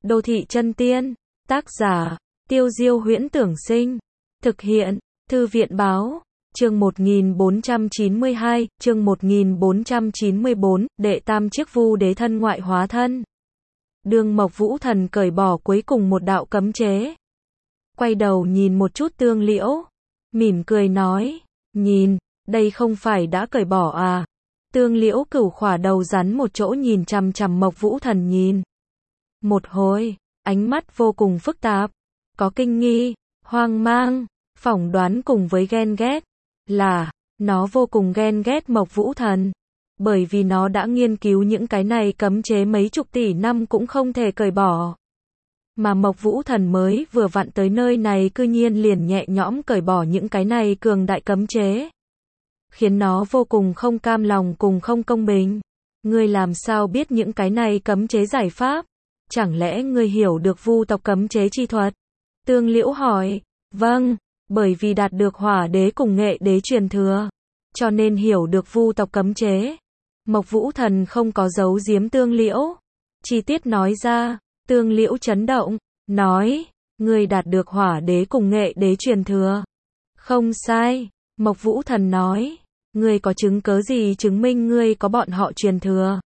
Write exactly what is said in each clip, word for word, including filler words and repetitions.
Đô thị chân tiên. Tác giả, Tiêu Diêu Huyễn Tưởng Sinh. Thực hiện, Thư viện Báo. Chương một nghìn bốn trăm chín mươi hai, chương một nghìn bốn trăm chín mươi bốn, đệ tam chiếc vu đế thân ngoại hóa thân. Đường Mộc Vũ Thần cởi bỏ cuối cùng một đạo cấm chế. Quay đầu nhìn một chút Tương Liễu, mỉm cười nói, nhìn, đây không phải đã cởi bỏ à? Tương Liễu cửu khỏa đầu rắn một chỗ nhìn chằm chằm Mộc Vũ Thần nhìn. Một hồi, ánh mắt vô cùng phức tạp, có kinh nghi, hoang mang, phỏng đoán cùng với ghen ghét. Là, nó vô cùng ghen ghét Mộc Vũ Thần, bởi vì nó đã nghiên cứu những cái này cấm chế mấy chục tỷ năm cũng không thể cởi bỏ. Mà Mộc Vũ Thần mới vừa vặn tới nơi này cư nhiên liền nhẹ nhõm cởi bỏ những cái này cường đại cấm chế. Khiến nó vô cùng không cam lòng cùng không công bình. Ngươi làm sao biết những cái này cấm chế giải pháp? Chẳng lẽ ngươi hiểu được vu tộc cấm chế chi thuật? Tương Liễu hỏi, vâng, bởi vì đạt được hỏa đế cùng nghệ đế truyền thừa, cho nên hiểu được vu tộc cấm chế. Mộc Vũ Thần không có giấu giếm Tương Liễu, chi tiết nói ra. Tương Liễu chấn động, nói, ngươi đạt được hỏa đế cùng nghệ đế truyền thừa. Không sai, Mộc Vũ Thần nói, ngươi có chứng cớ gì chứng minh ngươi có bọn họ truyền thừa?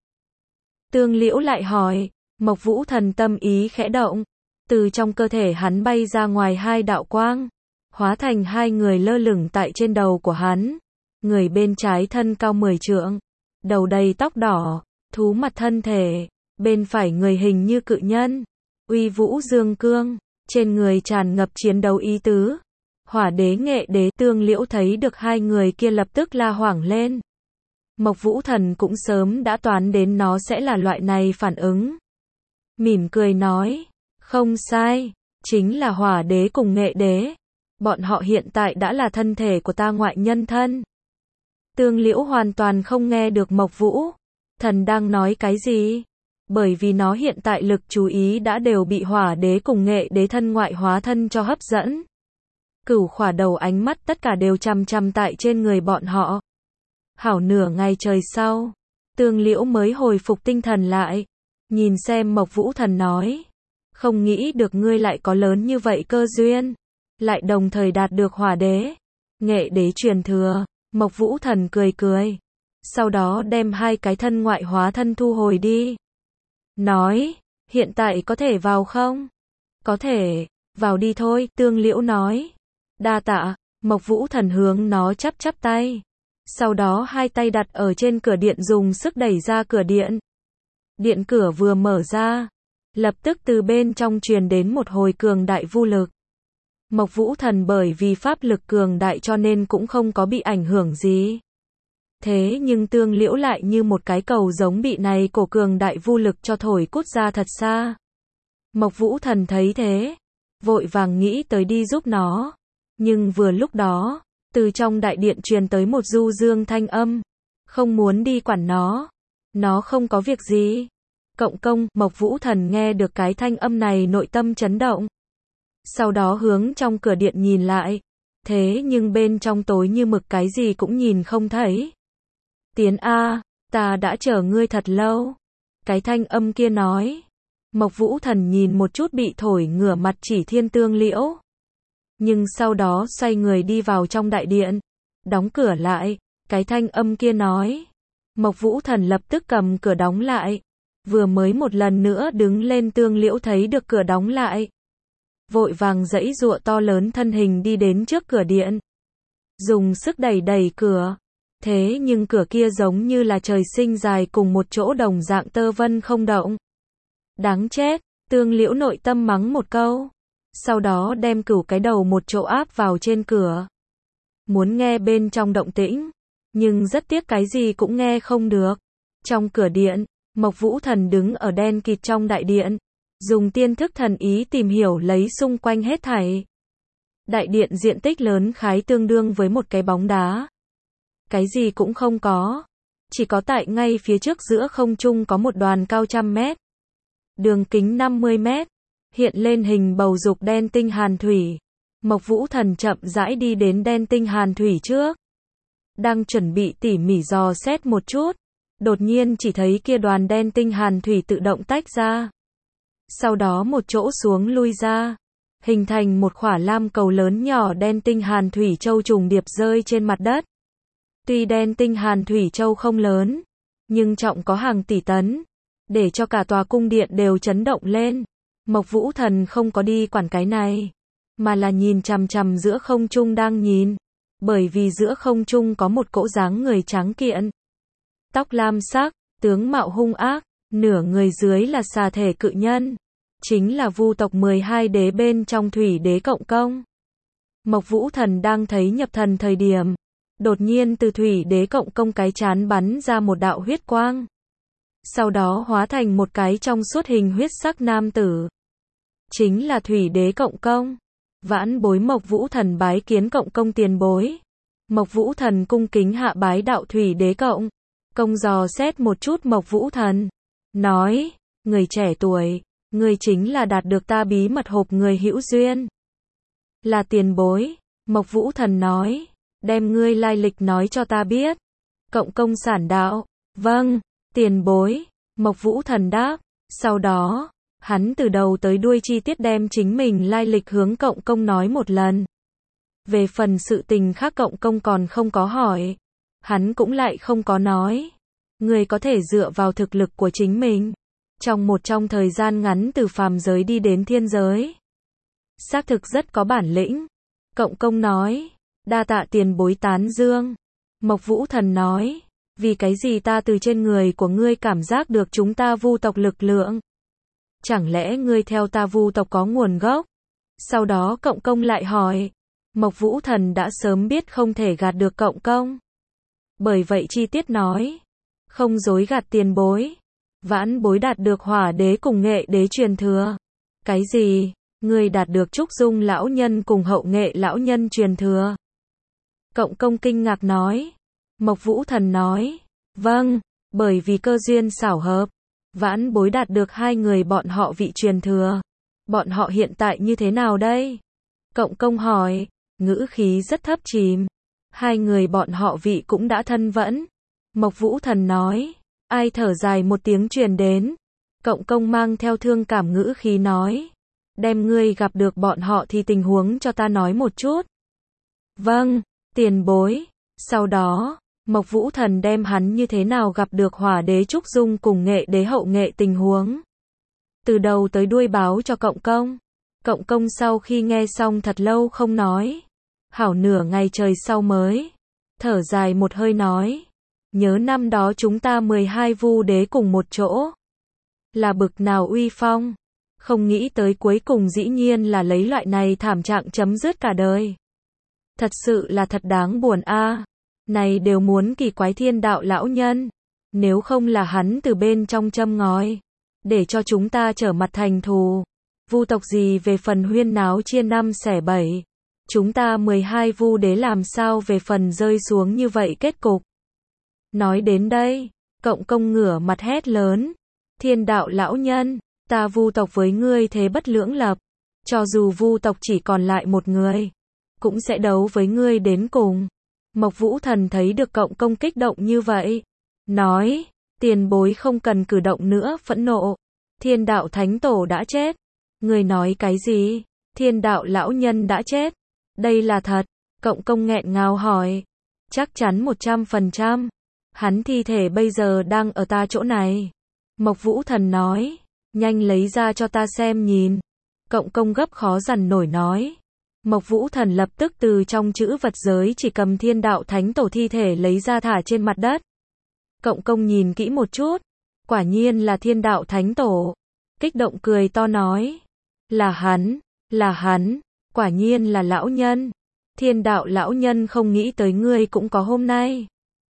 Tương Liễu lại hỏi, Mộc Vũ Thần tâm ý khẽ động, từ trong cơ thể hắn bay ra ngoài hai đạo quang, hóa thành hai người lơ lửng tại trên đầu của hắn. Người bên trái thân cao mười trượng, đầu đầy tóc đỏ, thú mặt thân thể, bên phải người hình như cự nhân, uy vũ dương cương, trên người tràn ngập chiến đấu ý tứ. Hỏa đế nghệ đế. Tương Liễu thấy được hai người kia lập tức la hoảng lên. Mộc Vũ Thần cũng sớm đã toán đến nó sẽ là loại này phản ứng. Mỉm cười nói, không sai, chính là hỏa đế cùng nghệ đế. Bọn họ hiện tại đã là thân thể của ta ngoại nhân thân. Tương Liễu hoàn toàn không nghe được Mộc Vũ Thần đang nói cái gì, bởi vì nó hiện tại lực chú ý đã đều bị hỏa đế cùng nghệ đế thân ngoại hóa thân cho hấp dẫn. Cửu khỏa đầu ánh mắt tất cả đều chằm chằm tại trên người bọn họ. Hảo nửa ngày trời sau, Tương Liễu mới hồi phục tinh thần lại, nhìn xem Mộc Vũ Thần nói, không nghĩ được ngươi lại có lớn như vậy cơ duyên, lại đồng thời đạt được hỏa đế, nghệ đế truyền thừa. Mộc Vũ Thần cười cười, sau đó đem hai cái thân ngoại hóa thân thu hồi đi. Nói, hiện tại có thể vào không? Có thể, vào đi thôi, Tương Liễu nói. Đa tạ. Mộc Vũ Thần hướng nó chắp chắp tay. Sau đó hai tay đặt ở trên cửa điện dùng sức đẩy ra cửa điện. Điện cửa vừa mở ra, lập tức từ bên trong truyền đến một hồi cường đại vu lực. Mộc Vũ Thần bởi vì pháp lực cường đại cho nên cũng không có bị ảnh hưởng gì. Thế nhưng Tương Liễu lại như một cái cầu giống bị này cổ cường đại vu lực cho thổi cút ra thật xa. Mộc Vũ Thần thấy thế, vội vàng nghĩ tới đi giúp nó. Nhưng vừa lúc đó, từ trong đại điện truyền tới một du dương thanh âm. Không muốn đi quản nó. Nó không có việc gì. Cộng công. Mộc Vũ Thần nghe được cái thanh âm này nội tâm chấn động. Sau đó hướng trong cửa điện nhìn lại. Thế nhưng bên trong tối như mực, cái gì cũng nhìn không thấy. Tiến a, ta đã chờ ngươi thật lâu. Cái thanh âm kia nói. Mộc Vũ Thần nhìn một chút bị thổi ngửa mặt chỉ thiên Tương Liễu. Nhưng sau đó xoay người đi vào trong đại điện, đóng cửa lại. Cái thanh âm kia nói. Mộc Vũ Thần lập tức cầm cửa đóng lại. Vừa mới một lần nữa đứng lên, Tương Liễu thấy được cửa đóng lại, vội vàng giãy giụa to lớn thân hình đi đến trước cửa điện, dùng sức đẩy đẩy cửa. Thế nhưng cửa kia giống như là trời sinh dài cùng một chỗ đồng dạng tơ vân không động. Đáng chết, Tương Liễu nội tâm mắng một câu. Sau đó đem cửu cái đầu một chỗ áp vào trên cửa. Muốn nghe bên trong động tĩnh, nhưng rất tiếc cái gì cũng nghe không được. Trong cửa điện, Mộc Vũ Thần đứng ở đen kịt trong đại điện, dùng tiên thức thần ý tìm hiểu lấy xung quanh hết thảy. Đại điện diện tích lớn khái tương đương với một cái bóng đá. Cái gì cũng không có. Chỉ có tại ngay phía trước giữa không trung có một đoàn cao trăm mét. Đường kính năm mươi mét. Hiện lên hình bầu dục đen tinh hàn thủy. Mộc Vũ Thần chậm rãi đi đến đen tinh hàn thủy trước. Đang chuẩn bị tỉ mỉ dò xét một chút. Đột nhiên chỉ thấy kia đoàn đen tinh hàn thủy tự động tách ra. sau đó một chỗ xuống lui ra, hình thành một khỏa lam cầu lớn nhỏ đen tinh hàn thủy châu trùng điệp rơi trên mặt đất. Tuy đen tinh hàn thủy châu không lớn, nhưng trọng có hàng tỷ tấn, để cho cả tòa cung điện đều chấn động lên. Mộc Vũ Thần không có đi quản cái này, mà là nhìn chằm chằm giữa không trung đang nhìn, bởi vì giữa không trung có một cỗ dáng người trắng kiện, tóc lam sắc, tướng mạo hung ác, nửa người dưới là xà thể cự nhân, chính là Vu tộc mười hai đế bên trong Thủy Đế Cộng Công. Mộc Vũ Thần đang thấy nhập thần thời điểm, đột nhiên từ Thủy Đế Cộng Công cái chán bắn ra một đạo huyết quang, sau đó hóa thành một cái trong suốt hình huyết sắc nam tử, chính là Thủy Đế Cộng Công. Vãn bối Mộc Vũ Thần bái kiến Cộng Công tiền bối. Mộc Vũ Thần cung kính hạ bái đạo Thủy Đế Cộng Công, dò xét một chút Mộc Vũ Thần, nói, người trẻ tuổi, người chính là đạt được ta bí mật hộp người hữu duyên. Là tiền bối. Mộc Vũ Thần nói, đem ngươi lai lịch nói cho ta biết. Cộng Công sản đạo, vâng, tiền bối. Mộc Vũ Thần đáp, sau đó, hắn từ đầu tới đuôi chi tiết đem chính mình lai lịch hướng Cộng Công nói một lần. Về phần sự tình khác Cộng Công còn không có hỏi, hắn cũng lại không có nói. Người có thể dựa vào thực lực của chính mình, trong một trong thời gian ngắn từ phàm giới đi đến thiên giới, xác thực rất có bản lĩnh. Cộng Công nói, đa tạ tiền bối tán dương. Mộc Vũ Thần nói, vì cái gì ta từ trên người của ngươi cảm giác được chúng ta Vu tộc lực lượng? Chẳng lẽ ngươi theo ta Vu tộc có nguồn gốc? Sau đó Cộng Công lại hỏi, Mộc Vũ Thần đã sớm biết không thể gạt được Cộng Công, bởi vậy chi tiết nói, không dối gạt tiền bối, vãn bối đạt được Hỏa Đế cùng Nghệ Đế truyền thừa. Cái gì? Ngươi đạt được Trúc Dung lão nhân cùng Hậu Nghệ lão nhân truyền thừa? Cộng Công kinh ngạc nói. Mộc Vũ Thần nói, vâng, bởi vì cơ duyên xảo hợp, vãn bối đạt được hai người bọn họ vị truyền thừa. Bọn họ hiện tại như thế nào đây? Cộng Công hỏi, ngữ khí rất thấp chìm. Hai người bọn họ vị cũng đã thân vẫn. Mộc Vũ Thần nói, ai thở dài một tiếng truyền đến. Cộng Công mang theo thương cảm ngữ khí nói, đem ngươi gặp được bọn họ thì tình huống cho ta nói một chút. Vâng, tiền bối. Sau đó, Mộc Vũ Thần đem hắn như thế nào gặp được Hỏa Đế Trúc Dung cùng Nghệ Đế Hậu Nghệ tình huống, từ đầu tới đuôi báo cho Cộng Công. Cộng Công sau khi nghe xong thật lâu không nói, hảo nửa ngày trời sau mới thở dài một hơi nói, nhớ năm đó chúng ta mười hai Vu đế cùng một chỗ, là bực nào uy phong, không nghĩ tới cuối cùng dĩ nhiên là lấy loại này thảm trạng chấm dứt cả đời. Thật sự là thật đáng buồn a. À. Này đều muốn kỳ quái Thiên Đạo lão nhân, nếu không là hắn từ bên trong châm ngòi, để cho chúng ta trở mặt thành thù. Vu tộc gì về phần huyên náo chia năm xẻ bảy, chúng ta mười hai Vu đế làm sao về phần rơi xuống như vậy kết cục. Nói đến đây, Cộng Công ngửa mặt hét lớn, Thiên Đạo lão nhân, ta Vu tộc với ngươi thế bất lưỡng lập, cho dù Vu tộc chỉ còn lại một người, cũng sẽ đấu với ngươi đến cùng. Mộc Vũ Thần thấy được Cộng Công kích động như vậy, nói, tiền bối không cần cử động nữa phẫn nộ, Thiên Đạo Thánh Tổ đã chết. Người nói cái gì? Thiên Đạo lão nhân đã chết? Đây là thật? Cộng Công nghẹn ngào hỏi. Chắc chắn một trăm phần trăm. Hắn thi thể bây giờ đang ở ta chỗ này. Mộc Vũ Thần nói, nhanh lấy ra cho ta xem nhìn. Cộng Công gấp khó dằn nổi nói. Mộc Vũ Thần lập tức từ trong chữ vật giới chỉ cầm Thiên Đạo Thánh Tổ thi thể lấy ra thả trên mặt đất. Cộng Công nhìn kỹ một chút, quả nhiên là Thiên Đạo Thánh Tổ. Kích động cười to nói, là hắn, là hắn, quả nhiên là lão nhân. Thiên Đạo lão nhân không nghĩ tới ngươi cũng có hôm nay.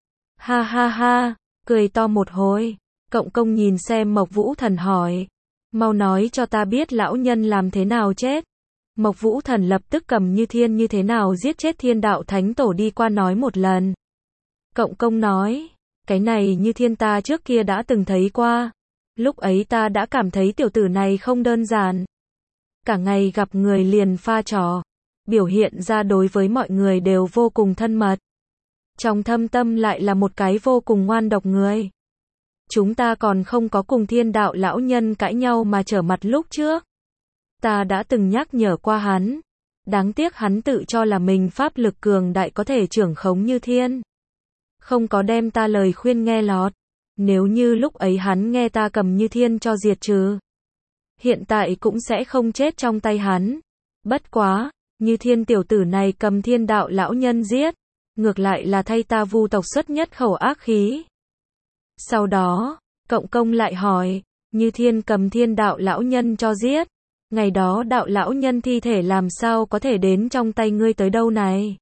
Ha ha ha, cười to một hồi. Cộng Công nhìn xem Mộc Vũ Thần hỏi, mau nói cho ta biết lão nhân làm thế nào chết. Mộc Vũ Thần lập tức cầm Như Thiên như thế nào giết chết Thiên Đạo Thánh Tổ đi qua nói một lần. Cộng Công nói, cái này Như Thiên ta trước kia đã từng thấy qua. Lúc ấy ta đã cảm thấy tiểu tử này không đơn giản. Cả ngày gặp người liền pha trò, biểu hiện ra đối với mọi người đều vô cùng thân mật. Trong thâm tâm lại là một cái vô cùng ngoan độc người. Chúng ta còn không có cùng thiên đạo lão nhân cãi nhau mà trở mặt lúc trước. Ta đã từng nhắc nhở qua hắn. Đáng tiếc hắn tự cho là mình pháp lực cường đại có thể trưởng khống như thiên. Không có đem ta lời khuyên nghe lọt. Nếu như lúc ấy hắn nghe ta cầm như thiên cho diệt trừ, hiện tại cũng sẽ không chết trong tay hắn. Bất quá, như thiên tiểu tử này cầm thiên đạo lão nhân giết, ngược lại là thay ta vu tộc xuất nhất khẩu ác khí. Sau đó, Cộng Công lại hỏi, như thiên cầm thiên đạo lão nhân cho giết, ngày đó đạo lão nhân thi thể làm sao có thể đến trong tay ngươi tới đâu này?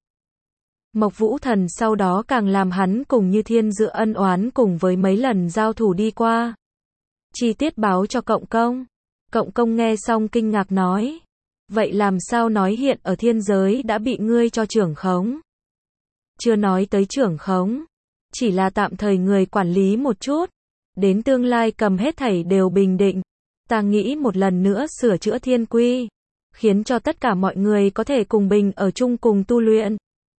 Mộc Vũ Thần sau đó càng làm hắn cùng như thiên dựa ân oán cùng với mấy lần giao thủ đi qua. Chi tiết báo cho Cộng Công. Cộng Công nghe xong kinh ngạc nói, vậy làm sao nói hiện ở thiên giới đã bị ngươi cho trưởng khống? Chưa nói tới trưởng khống, chỉ là tạm thời người quản lý một chút, đến tương lai cầm hết thảy đều bình định. Ta nghĩ một lần nữa sửa chữa thiên quy, khiến cho tất cả mọi người có thể cùng bình ở chung cùng tu luyện.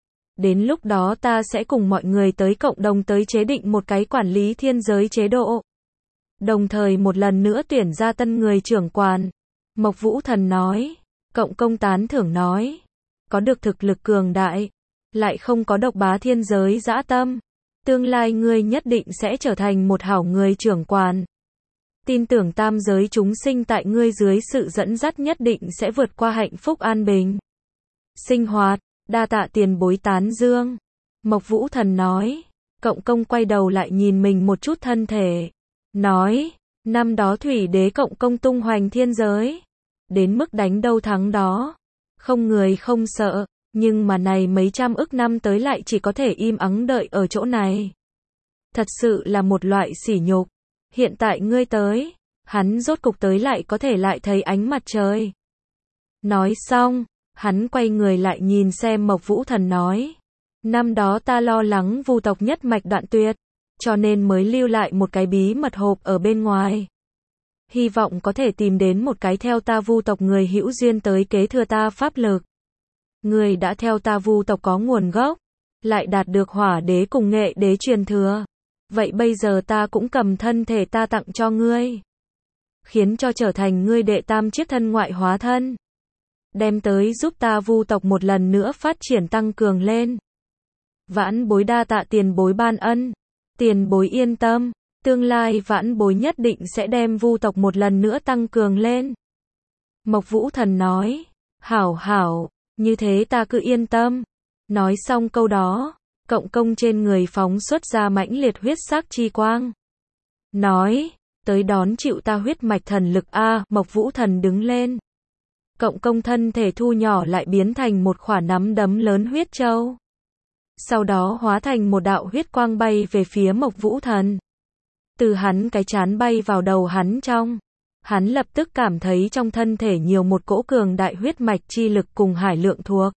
Đến lúc đó ta sẽ cùng mọi người tới cộng đồng tới chế định một cái quản lý thiên giới chế độ. Đồng thời một lần nữa tuyển ra tân người trưởng quản. Mộc Vũ Thần nói. Cộng Công tán thưởng nói. Có được thực lực cường đại, lại không có độc bá thiên giới dã tâm. Tương lai ngươi nhất định sẽ trở thành một hảo người trưởng quản. Tin tưởng tam giới chúng sinh tại ngươi dưới sự dẫn dắt nhất định sẽ vượt qua hạnh phúc an bình. Sinh hoạt, đa tạ tiền bối tán dương. Mộc Vũ Thần nói. Cộng Công quay đầu lại nhìn mình một chút thân thể. Nói, năm đó Thủy Đế Cộng Công tung hoành thiên giới. Đến mức đánh đâu thắng đó. Không người không sợ, nhưng mà này mấy trăm ức năm tới lại chỉ có thể im ắng đợi ở chỗ này. Thật sự là một loại sỉ nhục. Hiện tại ngươi tới, hắn rốt cục tới lại có thể lại thấy ánh mặt trời. Nói xong, hắn quay người lại nhìn xem Mộc Vũ Thần nói. Năm đó ta lo lắng vu tộc nhất mạch đoạn tuyệt, cho nên mới lưu lại một cái bí mật hộp ở bên ngoài. Hy vọng có thể tìm đến một cái theo ta vu tộc người hữu duyên tới kế thừa ta pháp lực. Người đã theo ta vu tộc có nguồn gốc, lại đạt được hỏa đế cùng nghệ đế truyền thừa. Vậy bây giờ ta cũng cầm thân thể ta tặng cho ngươi. Khiến cho trở thành ngươi đệ tam chiếc thân ngoại hóa thân. Đem tới giúp ta vu tộc một lần nữa phát triển tăng cường lên. Vãn bối đa tạ tiền bối ban ân. Tiền bối yên tâm, tương lai vãn bối nhất định sẽ đem vu tộc một lần nữa tăng cường lên. Mộc Vũ Thần nói, hảo hảo, như thế ta cứ yên tâm. Nói xong câu đó, Cộng Công trên người phóng xuất ra mãnh liệt huyết sắc chi quang. Nói, tới đón chịu ta huyết mạch thần lực a. Mộc Vũ Thần đứng lên. Cộng Công thân thể thu nhỏ lại biến thành một quả nắm đấm lớn huyết châu. Sau đó hóa thành một đạo huyết quang bay về phía Mộc Vũ Thần. Từ hắn cái chán bay vào đầu hắn trong. Hắn lập tức cảm thấy trong thân thể nhiều một cỗ cường đại huyết mạch chi lực cùng hải lượng thuộc.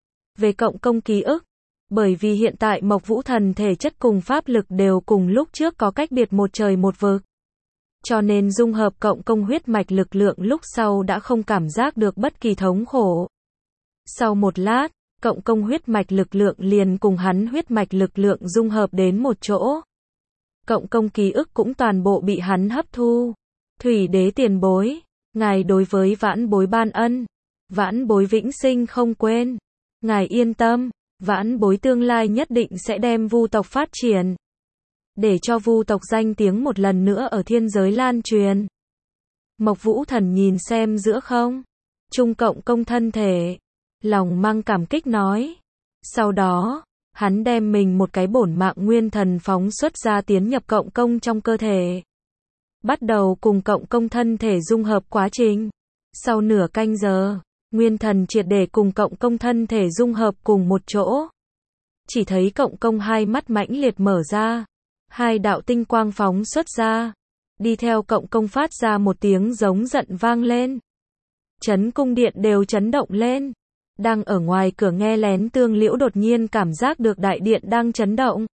Về Cộng Công ký ức, bởi vì hiện tại Mộc Vũ Thần thể chất cùng pháp lực đều cùng lúc trước có cách biệt một trời một vực. Cho nên dung hợp Cộng Công huyết mạch lực lượng lúc sau đã không cảm giác được bất kỳ thống khổ. Sau một lát, Cộng Công huyết mạch lực lượng liền cùng hắn huyết mạch lực lượng dung hợp đến một chỗ. Cộng Công ký ức cũng toàn bộ bị hắn hấp thu. Thủy Đế tiền bối, ngài đối với vãn bối ban ân, vãn bối vĩnh sinh không quên. Ngài yên tâm, vãn bối tương lai nhất định sẽ đem vu tộc phát triển. Để cho vu tộc danh tiếng một lần nữa ở thiên giới lan truyền. Mộc Vũ Thần nhìn xem giữa không trung Cộng Công thân thể, lòng mang cảm kích nói. Sau đó, hắn đem mình một cái bổn mạng nguyên thần phóng xuất ra tiến nhập Cộng Công trong cơ thể. Bắt đầu cùng Cộng Công thân thể dung hợp quá trình. Sau nửa canh giờ, nguyên thần triệt để cùng Cộng Công thân thể dung hợp cùng một chỗ. Chỉ thấy Cộng Công hai mắt mãnh liệt mở ra. Hai đạo tinh quang phóng xuất ra. Đi theo Cộng Công phát ra một tiếng giống giận vang lên. Chấn cung điện đều chấn động lên. Đang ở ngoài cửa nghe lén Tương Liễu đột nhiên cảm giác được đại điện đang chấn động.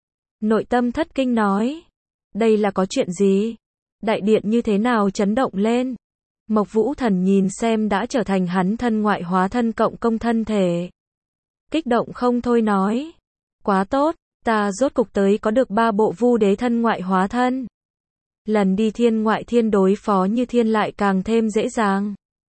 Nội tâm thất kinh nói. Đây là có chuyện gì? Đại điện như thế nào chấn động lên? Mộc Vũ Thần nhìn xem đã trở thành hắn thân ngoại hóa thân Cộng Công thân thể. Kích động không thôi nói. Quá tốt, ta rốt cục tới có được ba bộ vu đế thân ngoại hóa thân. lần đi thiên ngoại thiên đối phó Như Thiên lại càng thêm dễ dàng.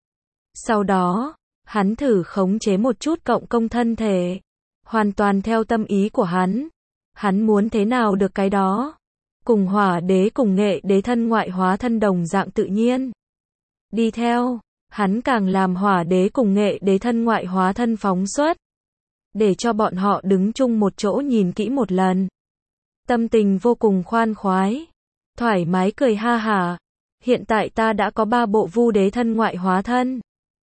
Sau đó, hắn thử khống chế một chút cộng công thân thể, hoàn toàn theo tâm ý của hắn. Hắn muốn thế nào được cái đó. Cùng hỏa đế cùng nghệ đế thân ngoại hóa thân đồng dạng tự nhiên. Đi theo, hắn càng làm hỏa đế cùng nghệ đế thân ngoại hóa thân phóng xuất. Để cho bọn họ đứng chung một chỗ nhìn kỹ một lần. Tâm tình vô cùng khoan khoái. Thoải mái cười ha hả. Hiện tại ta đã có ba bộ vu đế thân ngoại hóa thân.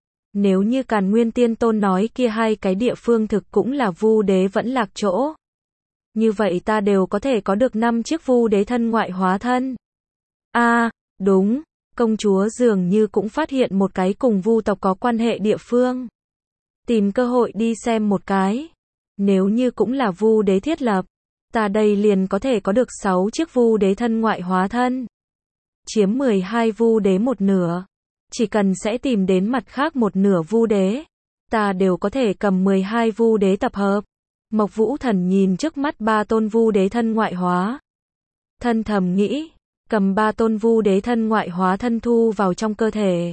Nếu như Càn Nguyên Tiên Tôn nói kia hai cái địa phương thực cũng là vu đế vẫn lạc chỗ. Như vậy ta đều có thể có được năm chiếc vu đế thân ngoại hóa thân. A, à, đúng, công chúa dường như cũng phát hiện một cái cùng vu tộc có quan hệ địa phương. Tìm cơ hội đi xem một cái. Nếu như cũng là vu đế thiết lập, ta đây liền có thể có được sáu chiếc vu đế thân ngoại hóa thân. Chiếm mười hai vu đế một nửa. Chỉ cần sẽ tìm đến mặt khác một nửa vu đế, ta đều có thể cầm mười hai vu đế tập hợp. Mộc Vũ Thần nhìn trước mắt ba tôn vu đế thân ngoại hóa. Thân thầm nghĩ, cầm ba tôn vu đế thân ngoại hóa thân thu vào trong cơ thể.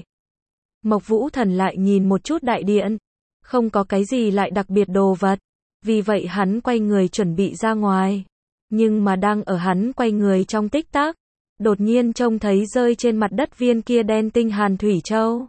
Mộc Vũ Thần lại nhìn một chút đại điện, không có cái gì lại đặc biệt đồ vật, vì vậy hắn quay người chuẩn bị ra ngoài. Nhưng mà đang ở hắn quay người trong tích tắc, đột nhiên trông thấy rơi trên mặt đất viên kia đen tinh hàn thủy châu.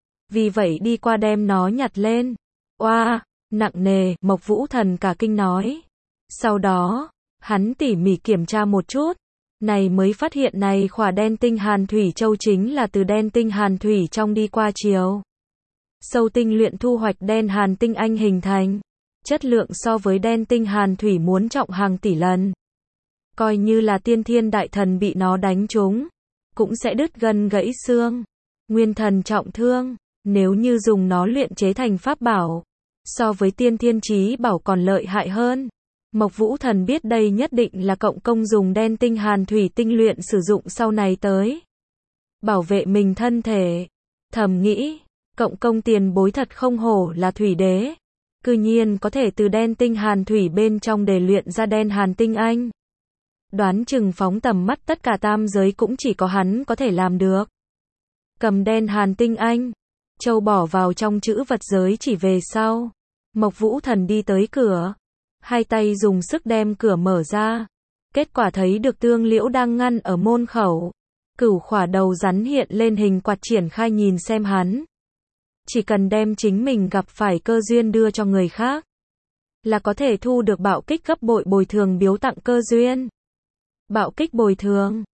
Vì vậy đi qua đem nó nhặt lên. Oa, nặng nề, Mộc Vũ Thần cả kinh nói. Sau đó, hắn tỉ mỉ kiểm tra một chút, này mới phát hiện này khỏa đen tinh hàn thủy châu chính là từ đen tinh hàn thủy trong đi qua chiều sâu tinh luyện thu hoạch đen hàn tinh anh hình thành. Chất lượng so với đen tinh hàn thủy muốn trọng hàng tỷ lần. Coi như là tiên thiên đại thần bị nó đánh trúng, cũng sẽ đứt gân gãy xương. Nguyên thần trọng thương, nếu như dùng nó luyện chế thành pháp bảo, so với tiên thiên chí bảo còn lợi hại hơn. Mộc Vũ Thần biết đây nhất định là cộng công dùng đen tinh hàn thủy tinh luyện sử dụng sau này tới bảo vệ mình thân thể. Thầm nghĩ, cộng công tiền bối thật không hổ là thủy đế, cư nhiên có thể từ đen tinh hàn thủy bên trong để luyện ra đen hàn tinh anh. Đoán chừng phóng tầm mắt tất cả tam giới cũng chỉ có hắn có thể làm được. Cầm đen hàn tinh anh, châu bỏ vào trong chữ vật giới chỉ về sau. Mộc Vũ Thần đi tới cửa, hai tay dùng sức đem cửa mở ra. Kết quả thấy được Tương Liễu đang ngăn ở môn khẩu. Cửu khỏa đầu rắn hiện lên hình quạt triển khai nhìn xem hắn. Chỉ cần đem chính mình gặp phải cơ duyên đưa cho người khác, là có thể thu được bạo kích gấp bội bồi thường biếu tặng cơ duyên. Bạo kích bồi thường,